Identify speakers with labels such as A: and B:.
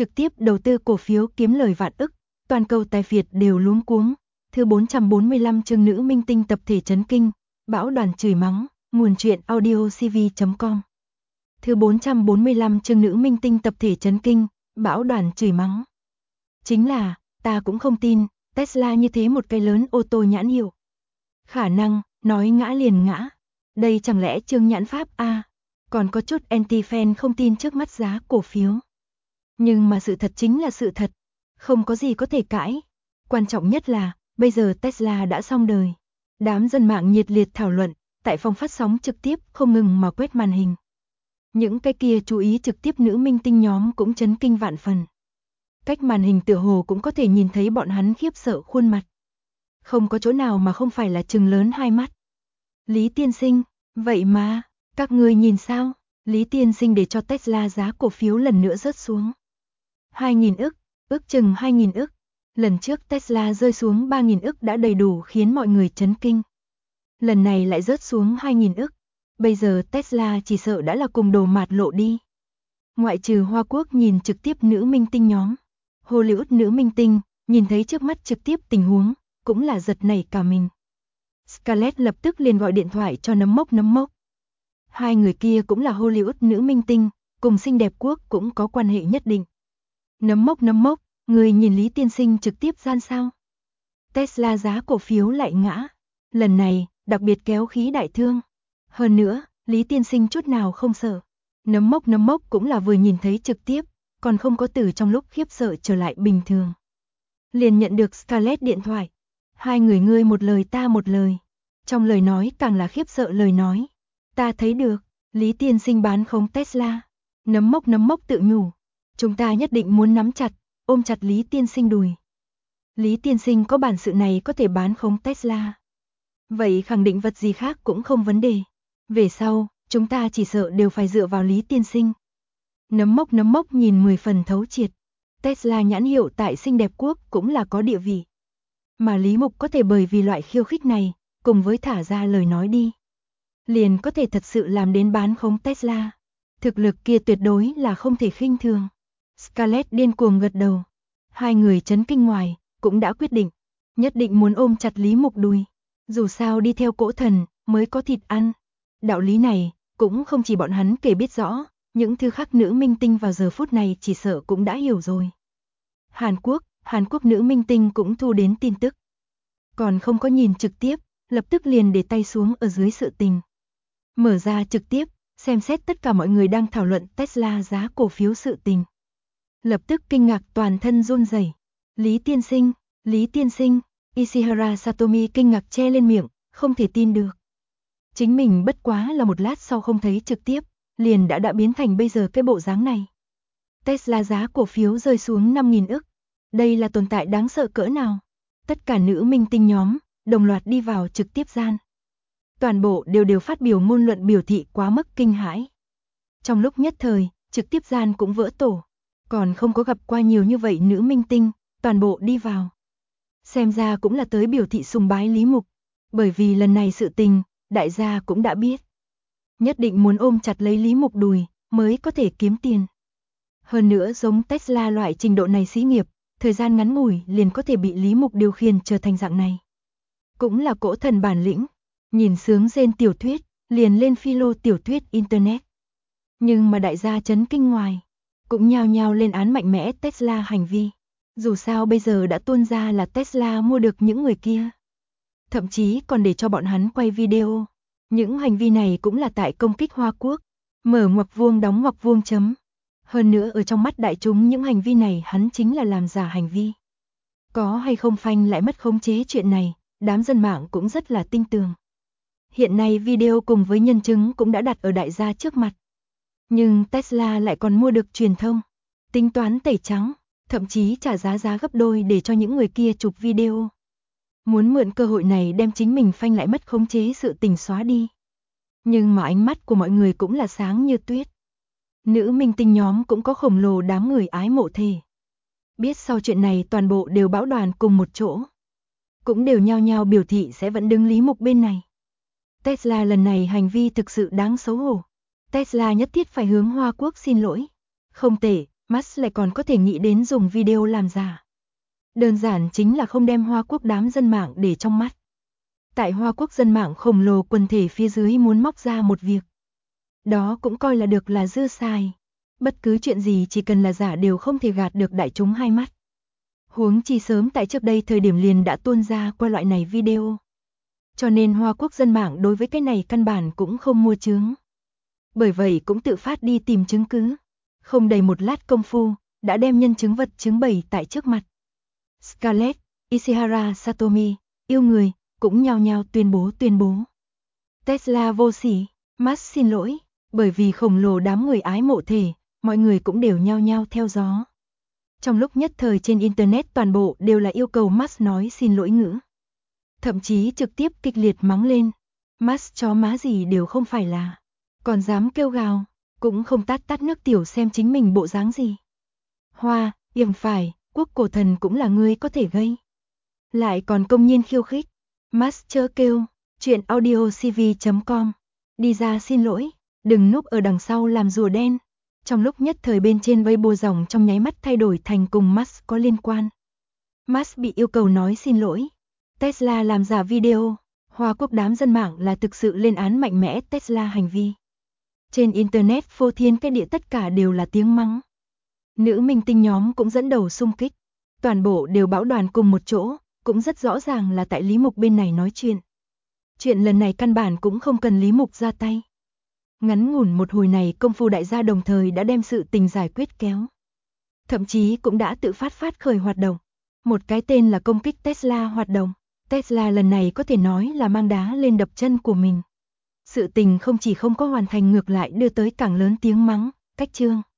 A: trực tiếp đầu tư cổ phiếu kiếm lời vạn ức, toàn cầu tài phiệt đều luống cuống. Thứ 445 chương nữ minh tinh tập thể chấn kinh, bão đoàn chửi mắng, nguồn truyện audiocv.com. Thứ 445 chương nữ minh tinh tập thể chấn kinh, bão đoàn chửi mắng. Chính là, ta cũng không tin, Tesla như thế một cây lớn ô tô nhãn hiệu. Khả năng, nói ngã liền ngã. Đây chẳng lẽ Trương Nhãn Pháp a? Còn có chút anti-fan không tin trước mắt giá cổ phiếu. Nhưng mà sự thật chính là sự thật, không có gì có thể cãi. Quan trọng nhất là, bây giờ Tesla đã xong đời. Đám dân mạng nhiệt liệt thảo luận, tại phòng phát sóng trực tiếp không ngừng mà quét màn hình. Những cái kia chú ý trực tiếp nữ minh tinh nhóm cũng chấn kinh vạn phần. Cách màn hình tựa hồ cũng có thể nhìn thấy bọn hắn khiếp sợ khuôn mặt. Không có chỗ nào mà không phải là trừng lớn hai mắt. Lý tiên sinh, vậy mà, các người nhìn sao? Lý tiên sinh để cho Tesla giá cổ phiếu lần nữa rớt xuống. 2.000 ức, ước chừng 2.000 ức. Lần trước Tesla rơi xuống 3.000 ức đã đầy đủ khiến mọi người chấn kinh. Lần này lại rớt xuống 2.000 ức. Bây giờ Tesla chỉ sợ đã là cùng đồ mạt lộ đi. Ngoại trừ Hoa Quốc nhìn trực tiếp nữ minh tinh nhóm, Hollywood nữ minh tinh, nhìn thấy trước mắt trực tiếp tình huống, cũng là giật nảy cả mình. Scarlett lập tức liền gọi điện thoại cho Nấm Mốc. Hai người kia cũng là Hollywood nữ minh tinh, cùng xinh đẹp quốc cũng có quan hệ nhất định. Nấm Mốc, người nhìn Lý tiên sinh trực tiếp gian sao? Tesla giá cổ phiếu lại ngã. Lần này, đặc biệt kéo khí đại thương. Hơn nữa, Lý tiên sinh chút nào không sợ. Nấm Mốc cũng là vừa nhìn thấy trực tiếp, còn không có từ trong lúc khiếp sợ trở lại bình thường. Liền nhận được Scarlett điện thoại. Hai người ngươi một lời ta một lời. Trong lời nói càng là khiếp sợ lời nói. Ta thấy được, Lý tiên sinh bán khống Tesla. Nấm Mốc tự nhủ. Chúng ta nhất định muốn nắm chặt, ôm chặt Lý tiên sinh đùi. Lý tiên sinh có bản sự này có thể bán khống Tesla. Vậy khẳng định vật gì khác cũng không vấn đề. Về sau, chúng ta chỉ sợ đều phải dựa vào Lý tiên sinh. Nấm Mốc nhìn 10 phần thấu triệt. Tesla nhãn hiệu tại xinh đẹp quốc cũng là có địa vị. Mà Lý Mục có thể bởi vì loại khiêu khích này, cùng với thả ra lời nói đi, liền có thể thật sự làm đến bán khống Tesla. Thực lực kia tuyệt đối là không thể khinh thường. Scarlett điên cuồng gật đầu. Hai người chấn kinh ngoài, cũng đã quyết định, nhất định muốn ôm chặt Lý Mục đùi. Dù sao đi theo cỗ thần, mới có thịt ăn. Đạo lý này, cũng không chỉ bọn hắn kể biết rõ, những thứ khác nữ minh tinh vào giờ phút này chỉ sợ cũng đã hiểu rồi. Hàn Quốc nữ minh tinh cũng thu đến tin tức. Còn không có nhìn trực tiếp, lập tức liền để tay xuống ở dưới sự tình. Mở ra trực tiếp, xem xét tất cả mọi người đang thảo luận Tesla giá cổ phiếu sự tình. Lập tức kinh ngạc toàn thân run rẩy. Lý tiên sinh, Ishihara Satomi kinh ngạc che lên miệng, không thể tin được. Chính mình bất quá là một lát sau không thấy trực tiếp, liền đã biến thành bây giờ cái bộ dáng này. Tesla giá cổ phiếu rơi xuống 5.000 ức. Đây là tồn tại đáng sợ cỡ nào? Tất cả nữ minh tinh nhóm, đồng loạt đi vào trực tiếp gian. Toàn bộ đều phát biểu ngôn luận biểu thị quá mức kinh hãi. Trong lúc nhất thời, trực tiếp gian cũng vỡ tổ. Còn không có gặp qua nhiều như vậy nữ minh tinh, toàn bộ đi vào. Xem ra cũng là tới biểu thị sùng bái Lý Mục. Bởi vì lần này sự tình, đại gia cũng đã biết. Nhất định muốn ôm chặt lấy Lý Mục đùi, mới có thể kiếm tiền. Hơn nữa giống Tesla loại trình độ này xí nghiệp, thời gian ngắn ngủi liền có thể bị Lý Mục điều khiển trở thành dạng này. Cũng là cỗ thần bản lĩnh, nhìn sướng rên tiểu thuyết, liền lên philo tiểu thuyết Internet. Nhưng mà đại gia chấn kinh ngoài, cũng nhao nhao lên án mạnh mẽ Tesla hành vi. Dù sao bây giờ đã tuôn ra là Tesla mua được những người kia. Thậm chí còn để cho bọn hắn quay video. Những hành vi này cũng là tại công kích Hoa Quốc. Mở ngoặc vuông đóng ngoặc vuông chấm. Hơn nữa ở trong mắt đại chúng những hành vi này hắn chính là làm giả hành vi. Có hay không phanh lại mất khống chế chuyện này, đám dân mạng cũng rất là tinh tường. Hiện nay video cùng với nhân chứng cũng đã đặt ở đại gia trước mặt. Nhưng Tesla lại còn mua được truyền thông, tính toán tẩy trắng, thậm chí trả giá gấp đôi để cho những người kia chụp video. Muốn mượn cơ hội này đem chính mình phanh lại mất khống chế sự tình xóa đi. Nhưng mà ánh mắt của mọi người cũng là sáng như tuyết. Nữ minh tinh nhóm cũng có khổng lồ đám người ái mộ thề. Biết sau chuyện này toàn bộ đều bão đoàn cùng một chỗ. Cũng đều nhao nhao biểu thị sẽ vẫn đứng Lý Mục bên này. Tesla lần này hành vi thực sự đáng xấu hổ. Tesla nhất thiết phải hướng Hoa Quốc xin lỗi. Không thể, Musk lại còn có thể nghĩ đến dùng video làm giả. Đơn giản chính là không đem Hoa Quốc đám dân mạng để trong mắt. Tại Hoa Quốc dân mạng khổng lồ quần thể phía dưới muốn móc ra một việc. Đó cũng coi là được là dư xài. Bất cứ chuyện gì chỉ cần là giả đều không thể gạt được đại chúng hai mắt. Huống chi sớm tại trước đây thời điểm liền đã tuôn ra qua loại này video. Cho nên Hoa Quốc dân mạng đối với cái này căn bản cũng không mua chướng. Bởi vậy cũng tự phát đi tìm chứng cứ. Không đầy một lát công phu, đã đem nhân chứng vật chứng bày tại trước mặt. Scarlett, Ishihara Satomi, yêu người, cũng nhao nhao tuyên bố. Tesla vô sỉ, Musk xin lỗi, bởi vì khổng lồ đám người ái mộ thể, mọi người cũng đều nhao nhao theo gió. Trong lúc nhất thời trên Internet toàn bộ đều là yêu cầu Musk nói xin lỗi ngữ. Thậm chí trực tiếp kịch liệt mắng lên. Musk chó má gì đều không phải là. Còn dám kêu gào, cũng không tát nước tiểu xem chính mình bộ dáng gì. Hoa, yểm phải, quốc cổ thần cũng là người có thể gây. Lại còn công nhiên khiêu khích. Musk chớ kêu, chuyện audiocv.com. Đi ra xin lỗi, đừng núp ở đằng sau làm rùa đen. Trong lúc nhất thời bên trên Weibo dòng trong nháy mắt thay đổi thành cùng Musk có liên quan. Musk bị yêu cầu nói xin lỗi. Tesla làm giả video. Hoa Quốc đám dân mạng là thực sự lên án mạnh mẽ Tesla hành vi. Trên Internet phô thiên cái địa tất cả đều là tiếng mắng. Nữ minh tinh nhóm cũng dẫn đầu xung kích. Toàn bộ đều bão đoàn cùng một chỗ, cũng rất rõ ràng là tại Lý Mục bên này nói chuyện. Chuyện lần này căn bản cũng không cần Lý Mục ra tay. Ngắn ngủn một hồi này công phu đại gia đồng thời đã đem sự tình giải quyết kéo. Thậm chí cũng đã tự phát khởi hoạt động. Một cái tên là công kích Tesla hoạt động. Tesla lần này có thể nói là mang đá lên đập chân của mình. Sự tình không chỉ không có hoàn thành ngược lại đưa tới càng lớn tiếng mắng, cách chương.